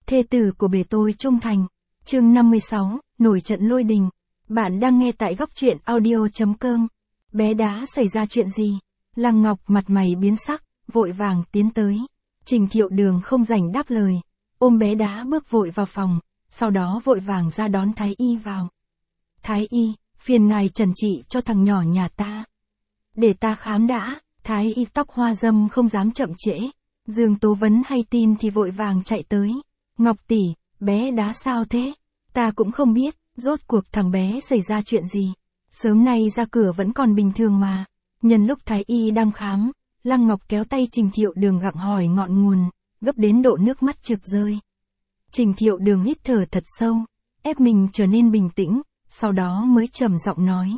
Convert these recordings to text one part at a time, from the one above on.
Thê tử của bề tôi trung thành. Chương 56, nổi trận lôi đình. Bạn đang nghe tại góc truyện audio.com. Bé đá xảy ra chuyện gì? Lăng Ngọc mặt mày biến sắc, vội vàng tiến tới. Trình Thiệu Đường không rảnh đáp lời, ôm bé đá bước vội vào phòng, sau đó vội vàng ra đón Thái Y vào. Thái Y, phiền ngài trần trị cho thằng nhỏ nhà ta. Để ta khám đã. Thái Y tóc hoa dâm không dám chậm trễ. Dương Tố Vấn hay tin thì vội vàng chạy tới. Ngọc tỷ, bé đá sao thế? Ta cũng không biết, rốt cuộc thằng bé xảy ra chuyện gì. Sớm nay ra cửa vẫn còn bình thường mà. Nhân lúc Thái Y đang khám, Lăng Ngọc kéo tay Trình Thiệu Đường gặng hỏi ngọn nguồn, gấp đến độ nước mắt trực rơi. Trình Thiệu Đường hít thở thật sâu, ép mình trở nên bình tĩnh, sau đó mới trầm giọng nói.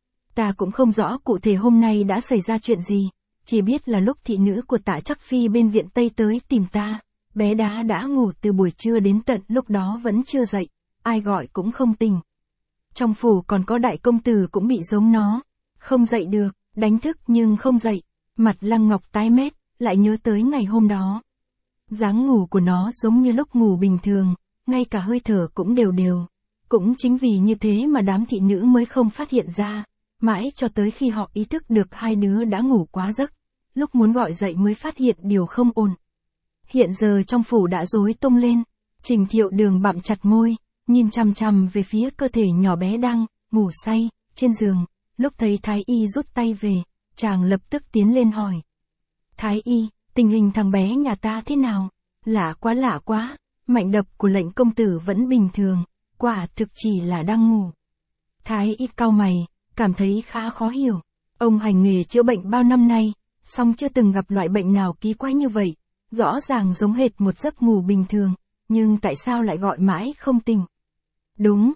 Ta cũng không rõ cụ thể hôm nay đã xảy ra chuyện gì, chỉ biết là lúc thị nữ của Tạ Trắc Phi bên viện Tây tới tìm ta, bé đá đã ngủ từ buổi trưa đến tận lúc đó vẫn chưa dậy, ai gọi cũng không tỉnh. Trong phủ còn có đại công tử cũng bị giống nó, không dậy được, đánh thức nhưng không dậy. Mặt Lăng Ngọc tái mét, lại nhớ tới ngày hôm đó. Dáng ngủ của nó giống như lúc ngủ bình thường, ngay cả hơi thở cũng đều đều. Cũng chính vì như thế mà đám thị nữ mới không phát hiện ra, mãi cho tới khi họ ý thức được hai đứa đã ngủ quá giấc, lúc muốn gọi dậy mới phát hiện điều không ổn. Hiện giờ trong phủ đã rối tung lên, Trình Thiệu Đường bặm chặt môi, nhìn chằm chằm về phía cơ thể nhỏ bé đang ngủ say trên giường. Lúc thấy Thái Y rút tay về, chàng lập tức tiến lên hỏi. Thái Y, tình hình thằng bé nhà ta thế nào? Lạ quá, mạch đập của lệnh công tử vẫn bình thường, quả thực chỉ là đang ngủ. Thái Y cau mày, cảm thấy khá khó hiểu. Ông hành nghề chữa bệnh bao năm nay, song chưa từng gặp loại bệnh nào kỳ quái như vậy. Rõ ràng giống hệt một giấc ngủ bình thường, nhưng tại sao lại gọi mãi không tỉnh? Đúng,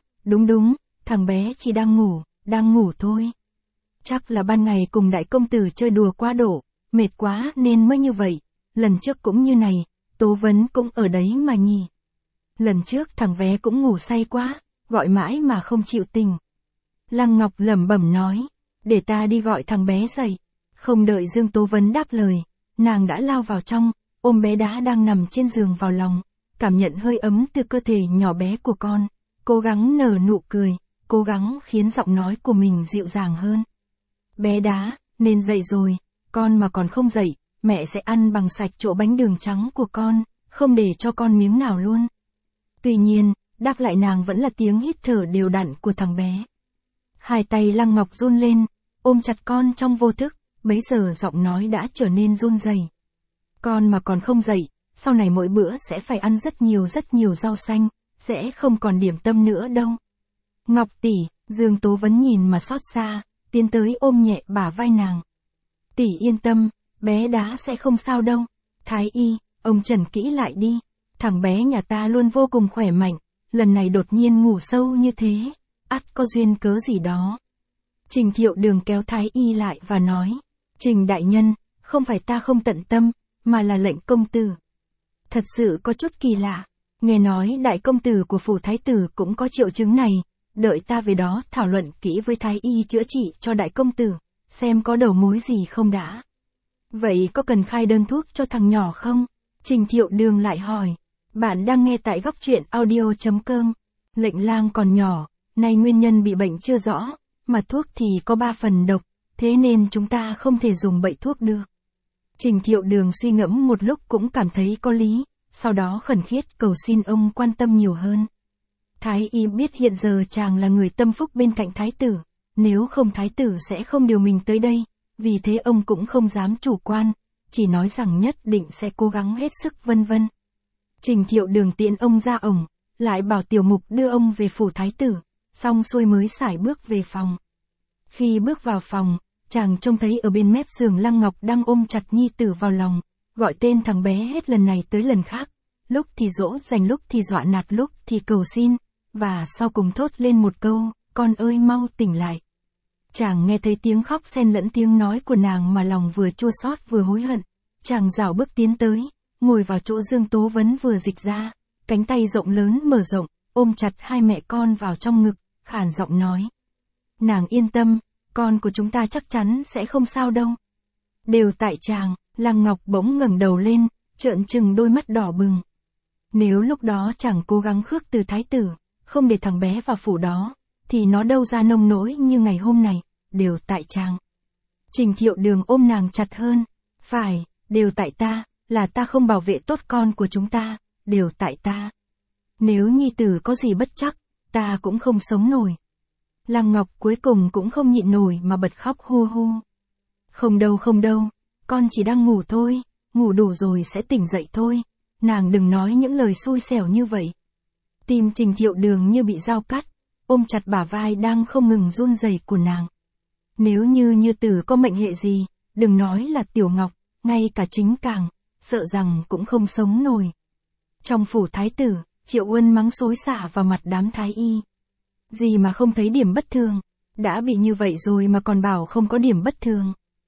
thằng bé chỉ đang ngủ thôi. Chắc là ban ngày cùng đại công tử chơi đùa quá độ, mệt quá nên mới như vậy. Lần trước cũng như này, Tố Vấn cũng ở đấy mà nhỉ. Lần trước thằng bé cũng ngủ say quá, gọi mãi mà không chịu tỉnh. Lăng Ngọc lẩm bẩm nói, để ta đi gọi thằng bé dậy. Không đợi Dương Tố Vấn đáp lời, nàng đã lao vào trong, ôm bé đá đang nằm trên giường vào lòng, cảm nhận hơi ấm từ cơ thể nhỏ bé của con, cố gắng nở nụ cười, cố gắng khiến giọng nói của mình dịu dàng hơn. Bé đá, nên dậy rồi, con mà còn không dậy, mẹ sẽ ăn bằng sạch chỗ bánh đường trắng của con, không để cho con miếng nào luôn. Tuy nhiên, đáp lại nàng vẫn là tiếng hít thở đều đặn của thằng bé. Hai tay Lăng Ngọc run lên, ôm chặt con trong vô thức, bấy giờ giọng nói đã trở nên run rẩy. Con mà còn không dậy, sau này mỗi bữa sẽ phải ăn rất nhiều rau xanh, sẽ không còn điểm tâm nữa đâu. Ngọc tỷ, Dương Tố Vấn nhìn mà xót xa, tiến tới ôm nhẹ bả vai nàng. Tỷ yên tâm, bé đá sẽ không sao đâu. Thái Y, ông trần kỹ lại đi. Thằng bé nhà ta luôn vô cùng khỏe mạnh, lần này đột nhiên ngủ sâu như thế, ắt có duyên cớ gì đó. Trình Thiệu Đường kéo Thái Y lại và nói, Trình đại nhân, không phải ta không tận tâm, mà là lệnh công tử. Thật sự có chút kỳ lạ, nghe nói đại công tử của phủ thái tử cũng có triệu chứng này, đợi ta về đó thảo luận kỹ với Thái Y chữa trị cho đại công tử, xem có đầu mối gì không đã. Vậy có cần khai đơn thuốc cho thằng nhỏ không? Trình Thiệu Đường lại hỏi. Bạn đang nghe tại góc truyện audio.com. Lệnh lang còn nhỏ, nay nguyên nhân bị bệnh chưa rõ, mà thuốc thì có 3 phần độc, thế nên chúng ta không thể dùng bậy thuốc được. Trình Thiệu Đường suy ngẫm một lúc cũng cảm thấy có lý, sau đó khẩn khiết cầu xin ông quan tâm nhiều hơn. Thái Y biết hiện giờ chàng là người tâm phúc bên cạnh thái tử, nếu không thái tử sẽ không điều mình tới đây, vì thế ông cũng không dám chủ quan, chỉ nói rằng nhất định sẽ cố gắng hết sức vân vân. Trình Thiệu Đường tiễn ông ra ổng, lại bảo tiểu mục đưa ông về phủ thái tử, xong xuôi mới sải bước về phòng. Khi bước vào phòng, chàng trông thấy ở bên mép giường Lăng Ngọc đang ôm chặt nhi tử vào lòng, gọi tên thằng bé hết lần này tới lần khác, lúc thì dỗ dành lúc thì dọa nạt lúc thì cầu xin, và sau cùng thốt lên một câu, con ơi mau tỉnh lại. Chàng nghe thấy tiếng khóc xen lẫn tiếng nói của nàng mà lòng vừa chua xót vừa hối hận, chàng rảo bước tiến tới, ngồi vào chỗ Dương Tố Vấn vừa dịch ra, cánh tay rộng lớn mở rộng, ôm chặt hai mẹ con vào trong ngực, khàn giọng nói. Nàng yên tâm, con của chúng ta chắc chắn sẽ không sao đâu. Đều tại chàng, Lăng Ngọc bỗng ngẩng đầu lên, trợn trừng đôi mắt đỏ bừng. Nếu lúc đó chẳng cố gắng khước từ thái tử, không để thằng bé vào phủ đó, thì nó đâu ra nông nỗi như ngày hôm này, đều tại chàng. Trình Thiệu Đường ôm nàng chặt hơn. Phải, đều tại ta, là ta không bảo vệ tốt con của chúng ta, đều tại ta. Nếu nhi tử có gì bất chắc, ta cũng không sống nổi. Lăng Ngọc cuối cùng cũng không nhịn nổi mà bật khóc hu hu. Không đâu, con chỉ đang ngủ thôi, ngủ đủ rồi sẽ tỉnh dậy thôi, nàng đừng nói những lời xui xẻo như vậy. Tim Trình Thiệu Đường như bị dao cắt, ôm chặt bả vai đang không ngừng run rẩy của nàng. Nếu như tử có mệnh hệ gì, đừng nói là Tiểu Ngọc, ngay cả chính càng, sợ rằng cũng không sống nổi. Trong phủ thái tử, Triệu Uân mắng xối xả vào mặt đám thái y. Gì mà không thấy điểm bất thường, đã bị như vậy rồi mà còn bảo không có điểm bất thường.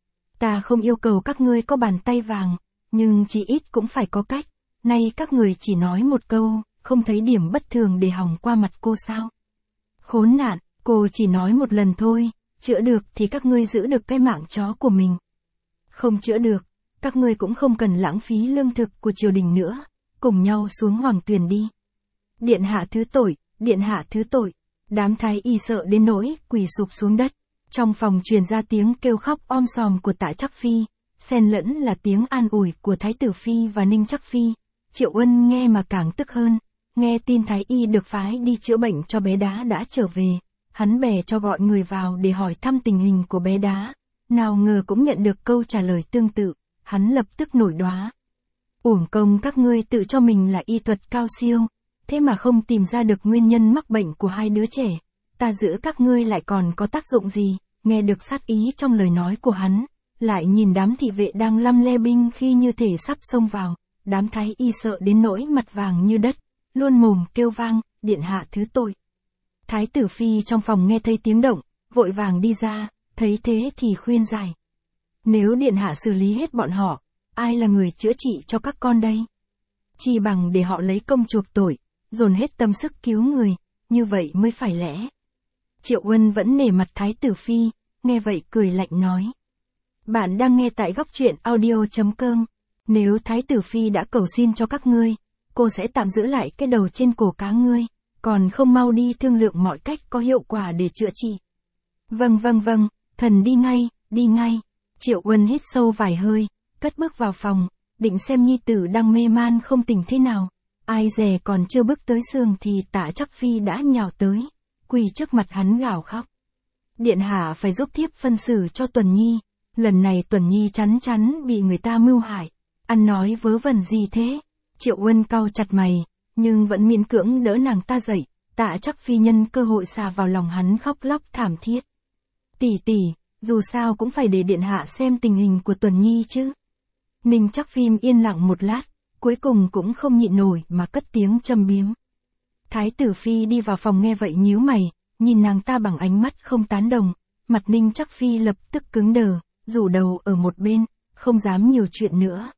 Ta không yêu cầu các ngươi có bàn tay vàng, nhưng chỉ ít cũng phải có cách, nay các người chỉ nói một câu, không thấy điểm bất thường để hòng qua mặt cô sao. Khốn nạn, cô chỉ nói một lần thôi, chữa được thì các ngươi giữ được cái mạng chó của mình. Không chữa được, các ngươi cũng không cần lãng phí lương thực của triều đình nữa, cùng nhau xuống hoàng tuyền đi. Điện hạ thứ tội, điện hạ thứ tội. Đám thái y sợ đến nỗi quỳ sụp xuống đất. Trong phòng truyền ra tiếng kêu khóc om sòm của Tạ Trắc Phi, xen lẫn là tiếng an ủi của Thái tử Phi và Ninh Trắc Phi. Triệu Uân nghe mà càng tức hơn, nghe tin thái y được phái đi chữa bệnh cho bé Đá đã trở về, hắn bè cho gọi người vào để hỏi thăm tình hình của bé Đá. Nào ngờ cũng nhận được câu trả lời tương tự, hắn lập tức nổi đoá. Uổng công các ngươi tự cho mình là y thuật cao siêu, thế mà không tìm ra được nguyên nhân mắc bệnh của hai đứa trẻ, ta giữ các ngươi lại còn có tác dụng gì. Nghe được sát ý trong lời nói của hắn, lại nhìn đám thị vệ đang lăm le binh khi như thể sắp xông vào, đám thái y sợ đến nỗi mặt vàng như đất, luôn mồm kêu vang, điện hạ thứ tội. Thái tử Phi trong phòng nghe thấy tiếng động, vội vàng đi ra, thấy thế thì khuyên giải. Nếu điện hạ xử lý hết bọn họ, ai là người chữa trị cho các con đây? Chỉ bằng để họ lấy công chuộc tội, dồn hết tâm sức cứu người, như vậy mới phải lẽ. Triệu Uân vẫn nể mặt Thái tử Phi, nghe vậy cười lạnh nói. Bạn đang nghe tại góc truyện audio.com. Nếu Thái tử Phi đã cầu xin cho các ngươi, cô sẽ tạm giữ lại cái đầu trên cổ cá ngươi, còn không mau đi thương lượng mọi cách có hiệu quả để chữa trị. Vâng, thần đi ngay. Triệu Uân hít sâu vài hơi, cất bước vào phòng, định xem nhi tử đang mê man không tỉnh thế nào. Ai dè còn chưa bước tới giường thì Tạ Trắc Phi đã nhào tới, quỳ trước mặt hắn gào khóc. Điện hạ phải giúp thiếp phân xử cho Tuần Nhi, lần này Tuần Nhi chắn bị người ta mưu hại, ăn nói vớ vẩn gì thế? Triệu Uân cau chặt mày, nhưng vẫn miễn cưỡng đỡ nàng ta dậy. Tạ Trắc Phi nhân cơ hội xà vào lòng hắn khóc lóc thảm thiết. Tỷ, dù sao cũng phải để điện hạ xem tình hình của Tuần Nhi chứ. Ninh Trắc Phi yên lặng một lát, cuối cùng cũng không nhịn nổi mà cất tiếng châm biếm. Thái tử Phi đi vào phòng nghe vậy nhíu mày, nhìn nàng ta bằng ánh mắt không tán đồng, mặt Ninh Trắc Phi lập tức cứng đờ, rủ đầu ở một bên, không dám nhiều chuyện nữa.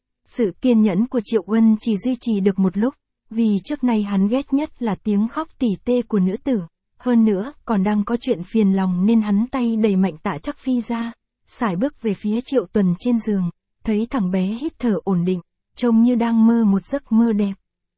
Sự kiên nhẫn của Triệu Uân chỉ duy trì được một lúc, vì trước nay hắn ghét nhất là tiếng khóc tỉ tê của nữ tử, hơn nữa còn đang có chuyện phiền lòng nên hắn tay đẩy mạnh Tạ Trắc Phi ra, sải bước về phía Triệu Tuần trên giường, thấy thằng bé hít thở ổn định, trông như đang mơ một giấc mơ đẹp.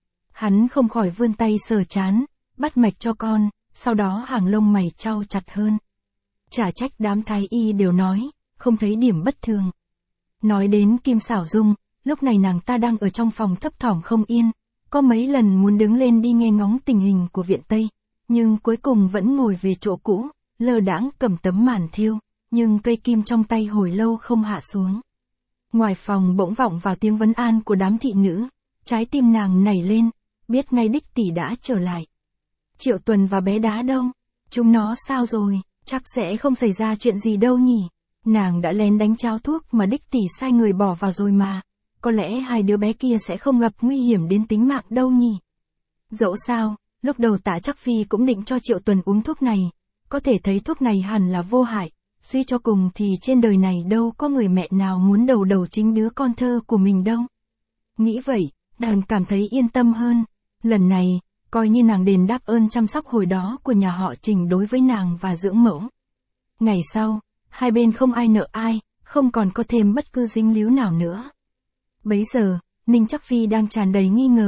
Hắn không khỏi vươn tay sờ trán, bắt mạch cho con, sau đó hàng lông mày chau chặt hơn. Chả trách đám thái y đều nói, không thấy điểm bất thường. Nói đến Kim Xảo Dung, lúc này nàng ta đang ở trong phòng thấp thỏm không yên, có mấy lần muốn đứng lên đi nghe ngóng tình hình của viện Tây, nhưng cuối cùng vẫn ngồi về chỗ cũ, lơ đãng cầm tấm màn thêu, nhưng cây kim trong tay hồi lâu không hạ xuống. Ngoài phòng bỗng vọng vào tiếng vấn an của đám thị nữ, trái tim nàng nảy lên, biết ngay đích tỷ đã trở lại. Triệu Tuần và bé Đá đâu? Chúng nó sao rồi? Chắc sẽ không xảy ra chuyện gì đâu nhỉ? Nàng đã lén đánh cháo thuốc mà đích tỷ sai người bỏ vào rồi mà, có lẽ hai đứa bé kia sẽ không gặp nguy hiểm đến tính mạng đâu nhỉ? Dẫu sao, lúc đầu Tạ Trắc Phi cũng định cho Triệu Tuần uống thuốc này, có thể thấy thuốc này hẳn là vô hại, suy cho cùng thì trên đời này đâu có người mẹ nào muốn đầu chính đứa con thơ của mình đâu. Nghĩ vậy, nàng cảm thấy yên tâm hơn, lần này, coi như nàng đền đáp ơn chăm sóc hồi đó của nhà họ Trình đối với nàng và dưỡng mẫu. Ngày sau, hai bên không ai nợ ai, không còn có thêm bất cứ dính líu nào nữa. Bấy giờ, Ninh Trắc Phi đang tràn đầy nghi ngờ,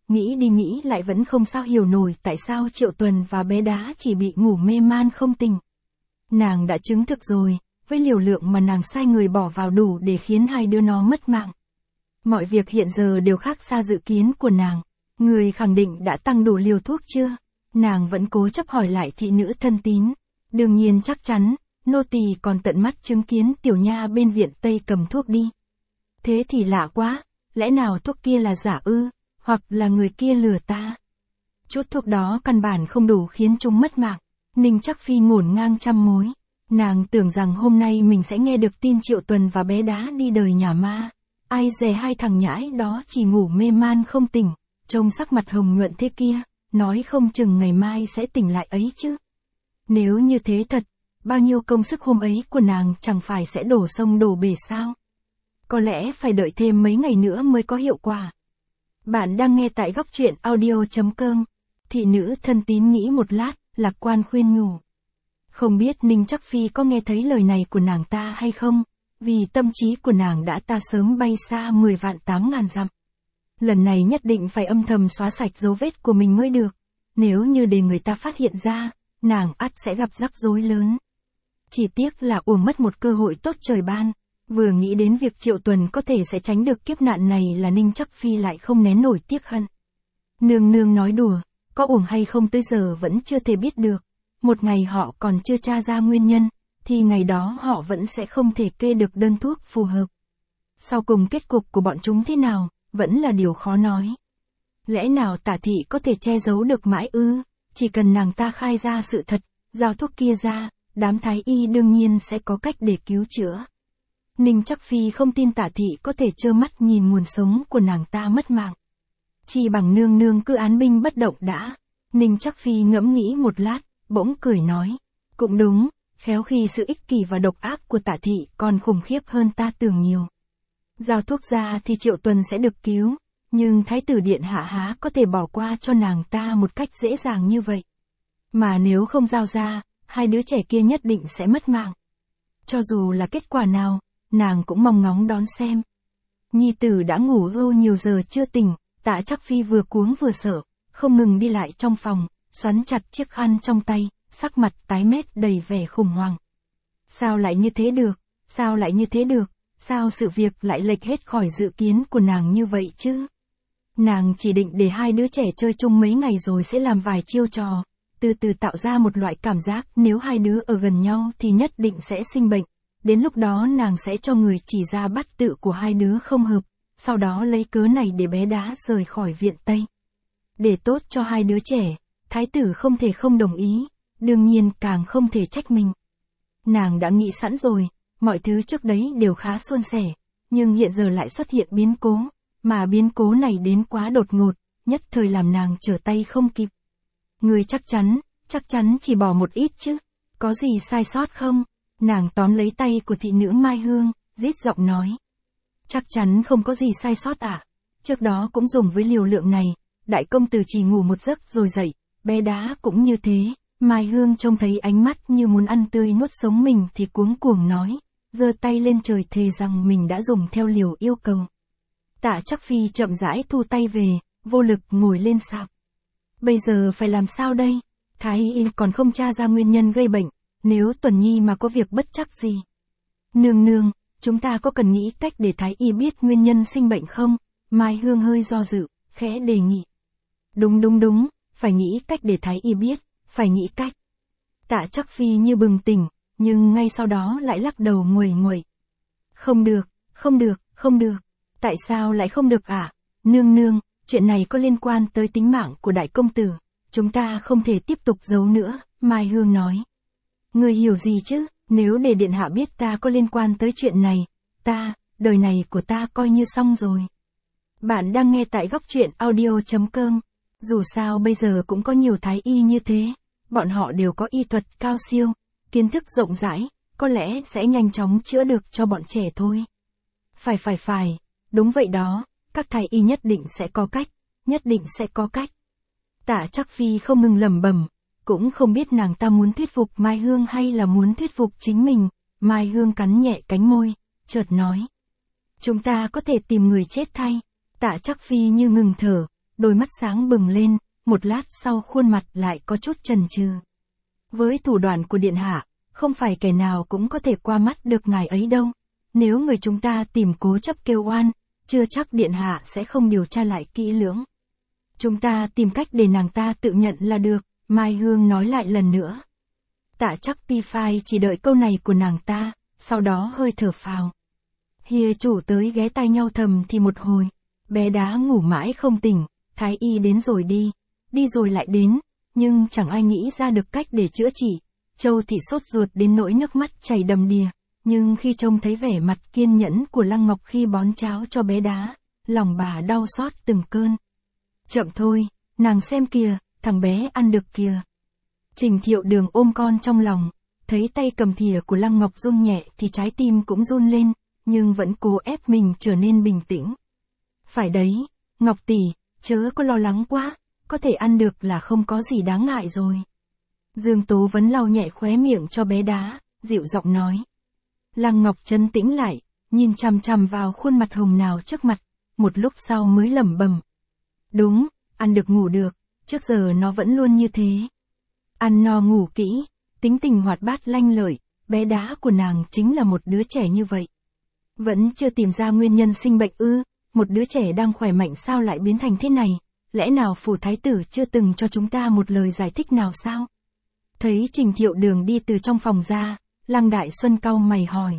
nghĩ đi nghĩ lại vẫn không sao hiểu nổi tại sao Triệu Tuần và bé đá chỉ bị ngủ mê man không tỉnh. Nàng đã chứng thực rồi, với liều lượng mà nàng sai người bỏ vào đủ để khiến hai đứa nó mất mạng. Mọi việc hiện giờ đều khác xa dự kiến của nàng. Người khẳng định đã tăng đủ liều thuốc chưa? Nàng vẫn cố chấp hỏi lại thị nữ thân tín. Đương nhiên chắc chắn, nô tỳ còn tận mắt chứng kiến tiểu nha bên viện Tây cầm thuốc đi. Thế thì lạ quá, lẽ nào thuốc kia là giả ư, hoặc là người kia lừa ta? Chút thuốc đó căn bản không đủ khiến chúng mất mạng. Ninh Trắc Phi ngổn ngang trăm mối. Nàng tưởng rằng hôm nay mình sẽ nghe được tin Triệu Tuần và bé đá đi đời nhà ma. Ai dè hai thằng nhãi đó chỉ ngủ mê man không tỉnh, trông sắc mặt hồng nhuận thế kia, nói không chừng ngày mai sẽ tỉnh lại ấy chứ. Nếu như thế thật, bao nhiêu công sức hôm ấy của nàng chẳng phải sẽ đổ sông đổ bể sao? Có lẽ phải đợi thêm mấy ngày nữa mới có hiệu quả. Bạn đang nghe tại góc truyện audio.com. Thị nữ thân tín nghĩ một lát, lạc quan khuyên nhủ. Không biết Ninh Trắc Phi có nghe thấy lời này của nàng ta hay không, vì tâm trí của nàng đã ta sớm bay xa 10 vạn 8 ngàn dặm. Lần này nhất định phải âm thầm xóa sạch dấu vết của mình mới được, nếu như để người ta phát hiện ra, nàng ắt sẽ gặp rắc rối lớn. Chỉ tiếc là uổng mất một cơ hội tốt trời ban, vừa nghĩ đến việc Triệu Tuần có thể sẽ tránh được kiếp nạn này là Ninh Trắc Phi lại không nén nổi tiếc hận. Nương nương nói đùa, có uổng hay không tới giờ vẫn chưa thể biết được. Một ngày họ còn chưa tra ra nguyên nhân, thì ngày đó họ vẫn sẽ không thể kê được đơn thuốc phù hợp. Sau cùng kết cục của bọn chúng thế nào, vẫn là điều khó nói. Lẽ nào Tả thị có thể che giấu được mãi ư? Chỉ cần nàng ta khai ra sự thật, giao thuốc kia ra, đám thái y đương nhiên sẽ có cách để cứu chữa. Ninh Trắc Phi không tin Tả thị có thể trơ mắt nhìn nguồn sống của nàng ta mất mạng. Chỉ bằng nương nương cứ án binh bất động đã. Ninh Trắc Phi ngẫm nghĩ một lát, bỗng cười nói. Cũng đúng, khéo khi sự ích kỷ và độc ác của Tả thị còn khủng khiếp hơn ta tưởng nhiều. Giao thuốc ra thì Triệu Tuần sẽ được cứu, nhưng Thái tử Điện Hạ há có thể bỏ qua cho nàng ta một cách dễ dàng như vậy. Mà nếu không giao ra, hai đứa trẻ kia nhất định sẽ mất mạng. Cho dù là kết quả nào, nàng cũng mong ngóng đón xem. Nhi tử đã ngủ lâu nhiều giờ chưa tỉnh, Tạ Trắc Phi vừa cuống vừa sợ, không ngừng đi lại trong phòng, xoắn chặt chiếc khăn trong tay, sắc mặt tái mét đầy vẻ khủng hoảng. Sao lại như thế được? Sao lại như thế được? Sao sự việc lại lệch hết khỏi dự kiến của nàng như vậy chứ? Nàng chỉ định để hai đứa trẻ chơi chung mấy ngày rồi sẽ làm vài chiêu trò, từ từ tạo ra một loại cảm giác nếu hai đứa ở gần nhau thì nhất định sẽ sinh bệnh. Đến lúc đó nàng sẽ cho người chỉ ra bát tự của hai đứa không hợp, sau đó lấy cớ này để bé đá rời khỏi viện Tây. Để tốt cho hai đứa trẻ, thái tử không thể không đồng ý, đương nhiên càng không thể trách mình. Nàng đã nghĩ sẵn rồi, mọi thứ trước đấy đều khá suôn sẻ, nhưng hiện giờ lại xuất hiện biến cố, mà biến cố này đến quá đột ngột, nhất thời làm nàng trở tay không kịp. Người chắc chắn chỉ bỏ một ít chứ, có gì sai sót không? Nàng tóm lấy tay của thị nữ Mai Hương, rít giọng nói. Chắc chắn không có gì sai sót ạ. Trước đó cũng dùng với liều lượng này, đại công tử chỉ ngủ một giấc rồi dậy, bé đá cũng như thế. Mai Hương trông thấy ánh mắt như muốn ăn tươi nuốt sống mình thì cuống cuồng nói, giơ tay lên trời thề rằng mình đã dùng theo liều yêu cầu. Tạ Trắc Phi chậm rãi thu tay về, vô lực ngồi lên sạp. Bây giờ phải làm sao đây? Thái y còn không tra ra nguyên nhân gây bệnh, nếu Tuần Nhi mà có việc bất trắc gì. Nương nương, chúng ta có cần nghĩ cách để Thái y biết nguyên nhân sinh bệnh không? Mai Hương hơi do dự, khẽ đề nghị. Đúng, phải nghĩ cách để Thái y biết, phải nghĩ cách. Tạ Trắc Phi như bừng tỉnh, nhưng ngay sau đó lại lắc đầu nguầy nguậy. Không được. Tại sao lại không được ạ? Nương nương, chuyện này có liên quan tới tính mạng của đại công tử, chúng ta không thể tiếp tục giấu nữa, Mai Hương nói. Người hiểu gì chứ, nếu để điện hạ biết ta có liên quan tới chuyện này, đời này của ta coi như xong rồi. Bạn đang nghe tại góc truyện audio.com, dù sao bây giờ cũng có nhiều thái y như thế, bọn họ đều có y thuật cao siêu, kiến thức rộng rãi, có lẽ sẽ nhanh chóng chữa được cho bọn trẻ thôi. Phải, đúng vậy đó, các thái y nhất định sẽ có cách. Tạ Trắc Phi không ngừng lẩm bẩm, cũng không biết nàng ta muốn thuyết phục Mai Hương hay là muốn thuyết phục chính mình. Mai Hương cắn nhẹ cánh môi, chợt nói. Chúng ta có thể tìm người chết thay. Tạ Trắc Phi như ngừng thở, đôi mắt sáng bừng lên, một lát sau khuôn mặt lại có chút chần chừ. Với thủ đoạn của điện hạ, không phải kẻ nào cũng có thể qua mắt được ngài ấy đâu. Nếu người chúng ta tìm cố chấp kêu oan, chưa chắc điện hạ sẽ không điều tra lại kỹ lưỡng. Chúng ta tìm cách để nàng ta tự nhận là được, Mai Hương nói lại lần nữa. Tạ Trắc Pi Phai chỉ đợi câu này của nàng ta, sau đó hơi thở phào. Hìa chủ tới ghé tai nhau thầm thì một hồi, bé đá ngủ mãi không tỉnh, thái y đến rồi đi rồi lại đến, nhưng chẳng ai nghĩ ra được cách để chữa trị. Châu Thị sốt ruột đến nỗi nước mắt chảy đầm đìa, nhưng khi trông thấy vẻ mặt kiên nhẫn của Lăng Ngọc khi bón cháo cho bé đá, lòng bà đau xót từng cơn. Chậm thôi, nàng xem kìa, thằng bé ăn được kìa. Trình Thiệu Đường ôm con trong lòng, thấy tay cầm thìa của Lăng Ngọc run nhẹ thì trái tim cũng run lên, nhưng vẫn cố ép mình trở nên bình tĩnh. Phải đấy, Ngọc tỷ, chớ có lo lắng quá, có thể ăn được là không có gì đáng ngại rồi. Dương Tố Vấn lau nhẹ khóe miệng cho bé đá, dịu giọng nói. Lăng Ngọc trấn tĩnh lại, nhìn chằm chằm vào khuôn mặt hồng nào trước mặt, một lúc sau mới lẩm bẩm. Đúng, ăn được ngủ được, trước giờ nó vẫn luôn như thế. Ăn no ngủ kỹ, tính tình hoạt bát lanh lợi, bé đá của nàng chính là một đứa trẻ như vậy. Vẫn chưa tìm ra nguyên nhân sinh bệnh ư, một đứa trẻ đang khỏe mạnh sao lại biến thành thế này, lẽ nào phủ thái tử chưa từng cho chúng ta một lời giải thích nào sao? Thấy Trình Thiệu Đường đi từ trong phòng ra, Lăng Đại Xuân cau mày hỏi.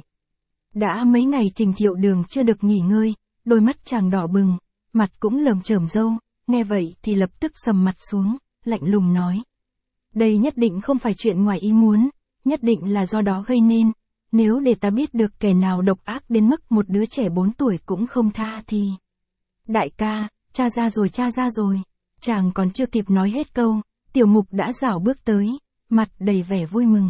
Đã mấy ngày Trình Thiệu Đường chưa được nghỉ ngơi, đôi mắt chàng đỏ bừng, mặt cũng lởm chởm râu, nghe vậy thì lập tức sầm mặt xuống, lạnh lùng nói. Đây nhất định không phải chuyện ngoài ý muốn, nhất định là do đó gây nên, nếu để ta biết được kẻ nào độc ác đến mức một đứa trẻ 4 tuổi cũng không tha thì... Đại ca, cha ra rồi, chàng còn chưa kịp nói hết câu, Tiểu Mục đã rảo bước tới, mặt đầy vẻ vui mừng.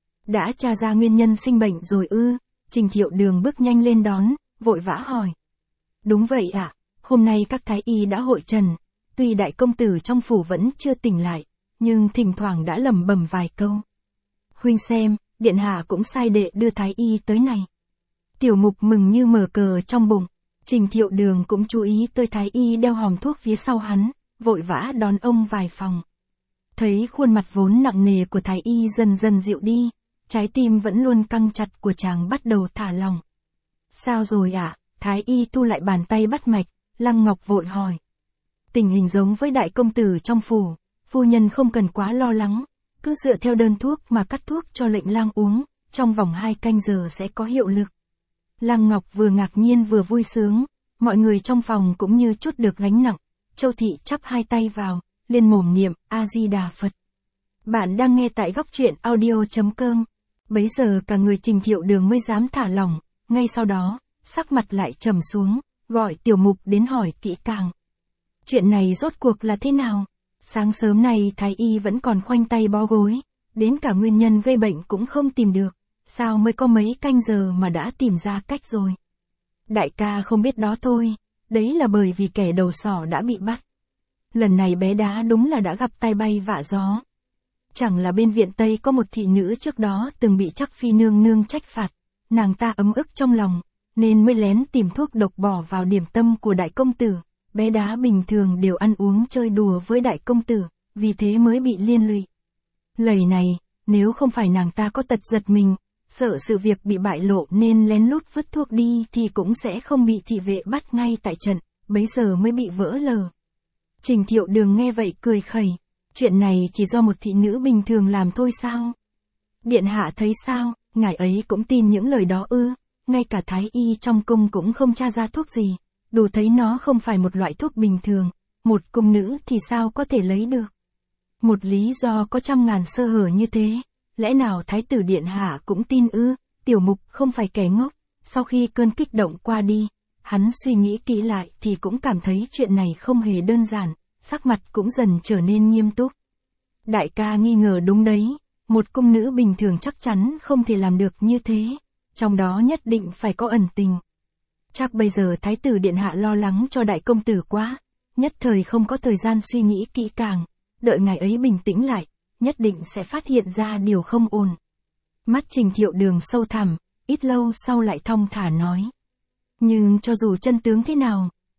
Đã tra ra nguyên nhân sinh bệnh rồi ư? Trình Thiệu Đường bước nhanh lên đón, vội vã hỏi. Đúng vậy ạ, hôm nay các thái y đã hội trần, tuy đại công tử trong phủ vẫn chưa tỉnh lại, nhưng thỉnh thoảng đã lẩm bẩm vài câu. Huynh xem, điện hạ cũng sai đệ đưa thái y tới này. Tiểu Mục mừng như mở cờ trong bụng, Trình Thiệu Đường cũng chú ý tới thái y đeo hòm thuốc phía sau hắn, vội vã đón ông vài phòng. Thấy khuôn mặt vốn nặng nề của thái y dần dần dịu đi, trái tim vẫn luôn căng chặt của chàng bắt đầu thả lỏng. Sao rồi ạ? Thái y thu lại bàn tay bắt mạch, Lăng Ngọc vội hỏi. Tình hình giống với đại công tử trong phủ, phu nhân không cần quá lo lắng, cứ dựa theo đơn thuốc mà cắt thuốc cho lệnh lang uống, trong vòng 2 canh giờ sẽ có hiệu lực. Lăng Ngọc vừa ngạc nhiên vừa vui sướng, mọi người trong phòng cũng như trút được gánh nặng. Châu Thị chắp hai tay vào, liền mồm niệm A-di-đà Phật. Bạn đang nghe tại góc truyện audio.com. Bấy giờ cả người Trình Thiệu Đường mới dám thả lỏng, ngay sau đó, sắc mặt lại trầm xuống, gọi Tiểu Mục đến hỏi kỹ càng. Chuyện này rốt cuộc là thế nào? Sáng sớm nay thái y vẫn còn khoanh tay bó gối, đến cả nguyên nhân gây bệnh cũng không tìm được, sao mới có mấy canh giờ mà đã tìm ra cách rồi? Đại ca không biết đó thôi, đấy là bởi vì kẻ đầu sỏ đã bị bắt. Lần này bé đá đúng là đã gặp tai bay vạ gió. Chẳng là bên viện Tây có một thị nữ trước đó từng bị Trắc Phi nương nương trách phạt, nàng ta ấm ức trong lòng, nên mới lén tìm thuốc độc bỏ vào điểm tâm của đại công tử. Bé đá bình thường đều ăn uống chơi đùa với đại công tử, vì thế mới bị liên lụy. Lầy này, nếu không phải nàng ta có tật giật mình, sợ sự việc bị bại lộ nên lén lút vứt thuốc đi thì cũng sẽ không bị thị vệ bắt ngay tại trận, bấy giờ mới bị vỡ lờ. Trình Thiệu Đường nghe vậy cười khẩy, chuyện này chỉ do một thị nữ bình thường làm thôi sao? Điện hạ thấy sao, ngài ấy cũng tin những lời đó ư? Ngay cả thái y trong cung cũng không tra ra thuốc gì, đủ thấy nó không phải một loại thuốc bình thường, một cung nữ thì sao có thể lấy được? Một lý do có trăm ngàn sơ hở như thế, lẽ nào thái tử điện hạ cũng tin ư? Tiểu Mục không phải kẻ ngốc, sau khi cơn kích động qua đi, hắn suy nghĩ kỹ lại thì cũng cảm thấy chuyện này không hề đơn giản, sắc mặt cũng dần trở nên nghiêm túc. Đại ca nghi ngờ đúng đấy, một cung nữ bình thường chắc chắn không thể làm được như thế, trong đó nhất định phải có ẩn tình. Chắc bây giờ thái tử điện hạ lo lắng cho đại công tử quá, nhất thời không có thời gian suy nghĩ kỹ càng, đợi ngài ấy bình tĩnh lại, nhất định sẽ phát hiện ra điều không ổn. Mắt Trình Thiệu Đường sâu thẳm, ít lâu sau lại thong thả nói. Nhưng cho dù chân tướng thế nào,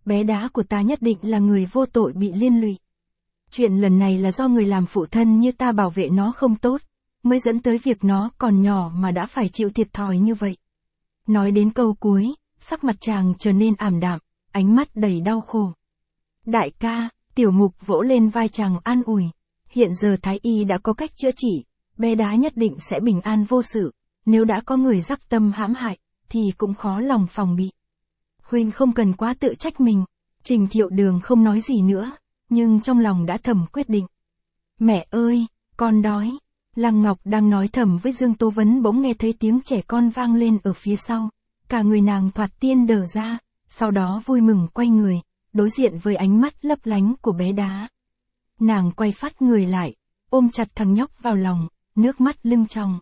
bé đá của ta nhất định là người vô tội bị liên lụy. Chuyện lần này là do người làm phụ thân như ta bảo vệ nó không tốt, mới dẫn tới việc nó còn nhỏ mà đã phải chịu thiệt thòi như vậy. Nói đến câu cuối, sắc mặt chàng trở nên ảm đạm, ánh mắt đầy đau khổ. Đại ca, Tiểu Mục vỗ lên vai chàng an ủi. Hiện giờ Thái Y đã có cách chữa trị, bé đá nhất định sẽ bình an vô sự, nếu đã có người dắc tâm hãm hại, thì cũng khó lòng phòng bị. Huynh không cần quá tự trách mình. Trình Thiệu Đường không nói gì nữa, nhưng trong lòng đã thầm quyết định. Mẹ ơi, con đói. Lăng Ngọc đang nói thầm với Dương Tố Vấn bỗng nghe thấy tiếng trẻ con vang lên ở phía sau. Cả người nàng thoạt tiên đờ ra, sau đó vui mừng quay người, đối diện với ánh mắt lấp lánh của bé đá. Nàng quay phát người lại, ôm chặt thằng nhóc vào lòng, nước mắt lưng tròng.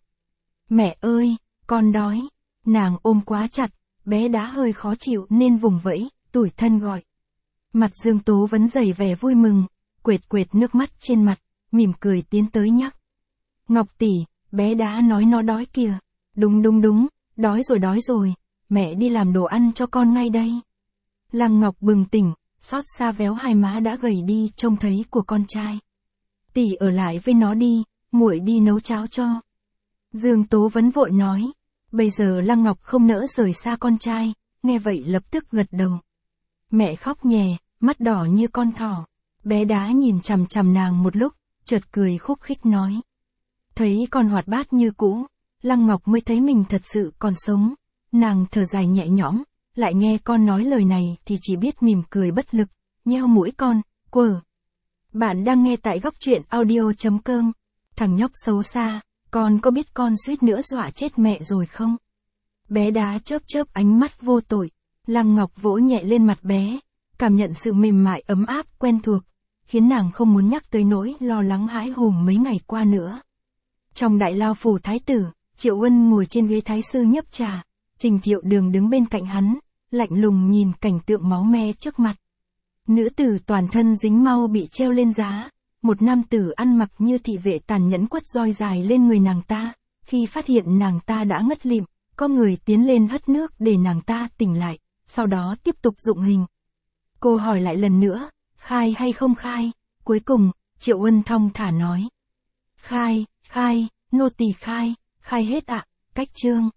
Mẹ ơi, con đói. Nàng ôm quá chặt, bé đá hơi khó chịu nên vùng vẫy, tủi thân gọi. Mặt Dương Tố Vấn dày vẻ vui mừng, quệt quệt nước mắt trên mặt, mỉm cười tiến tới nhắc. Ngọc tỷ, bé đá nói nó đói kìa. Đúng, đói rồi, mẹ đi làm đồ ăn cho con ngay đây. Lăng Ngọc bừng tỉnh, xót xa véo hai má đã gầy đi trông thấy của con trai. Tỷ ở lại với nó đi, muội đi nấu cháo cho. Dương Tố Vấn vội nói. Bây giờ Lăng Ngọc không nỡ rời xa con trai, nghe vậy lập tức gật đầu. Mẹ khóc nhè, mắt đỏ như con thỏ. Bé đá nhìn chằm chằm nàng một lúc, chợt cười khúc khích nói. Thấy con hoạt bát như cũ, Lăng Ngọc mới thấy mình thật sự còn sống. Nàng thở dài nhẹ nhõm, lại nghe con nói lời này thì chỉ biết mỉm cười bất lực, nheo mũi con, quờ. Bạn đang nghe tại góc truyện audio.com. Thằng nhóc xấu xa, con có biết con suýt nữa dọa chết mẹ rồi không? Bé đá chớp chớp ánh mắt vô tội. Lăng Ngọc vỗ nhẹ lên mặt bé, cảm nhận sự mềm mại ấm áp quen thuộc, khiến nàng không muốn nhắc tới nỗi lo lắng hãi hùng mấy ngày qua nữa. Trong đại lao phủ thái tử, Triệu Uân ngồi trên ghế thái sư nhấp trà, Trình Thiệu Đường đứng bên cạnh hắn, lạnh lùng nhìn cảnh tượng máu me trước mặt. Nữ tử toàn thân dính mau bị treo lên giá, một nam tử ăn mặc như thị vệ tàn nhẫn quất roi dài lên người nàng ta, khi phát hiện nàng ta đã ngất lịm, có người tiến lên hất nước để nàng ta tỉnh lại, sau đó tiếp tục dụng hình. Cô hỏi lại lần nữa, khai hay không khai? Cuối cùng, Triệu Uân thong thả nói. Khai, nô tỳ khai hết ạ, cách chương.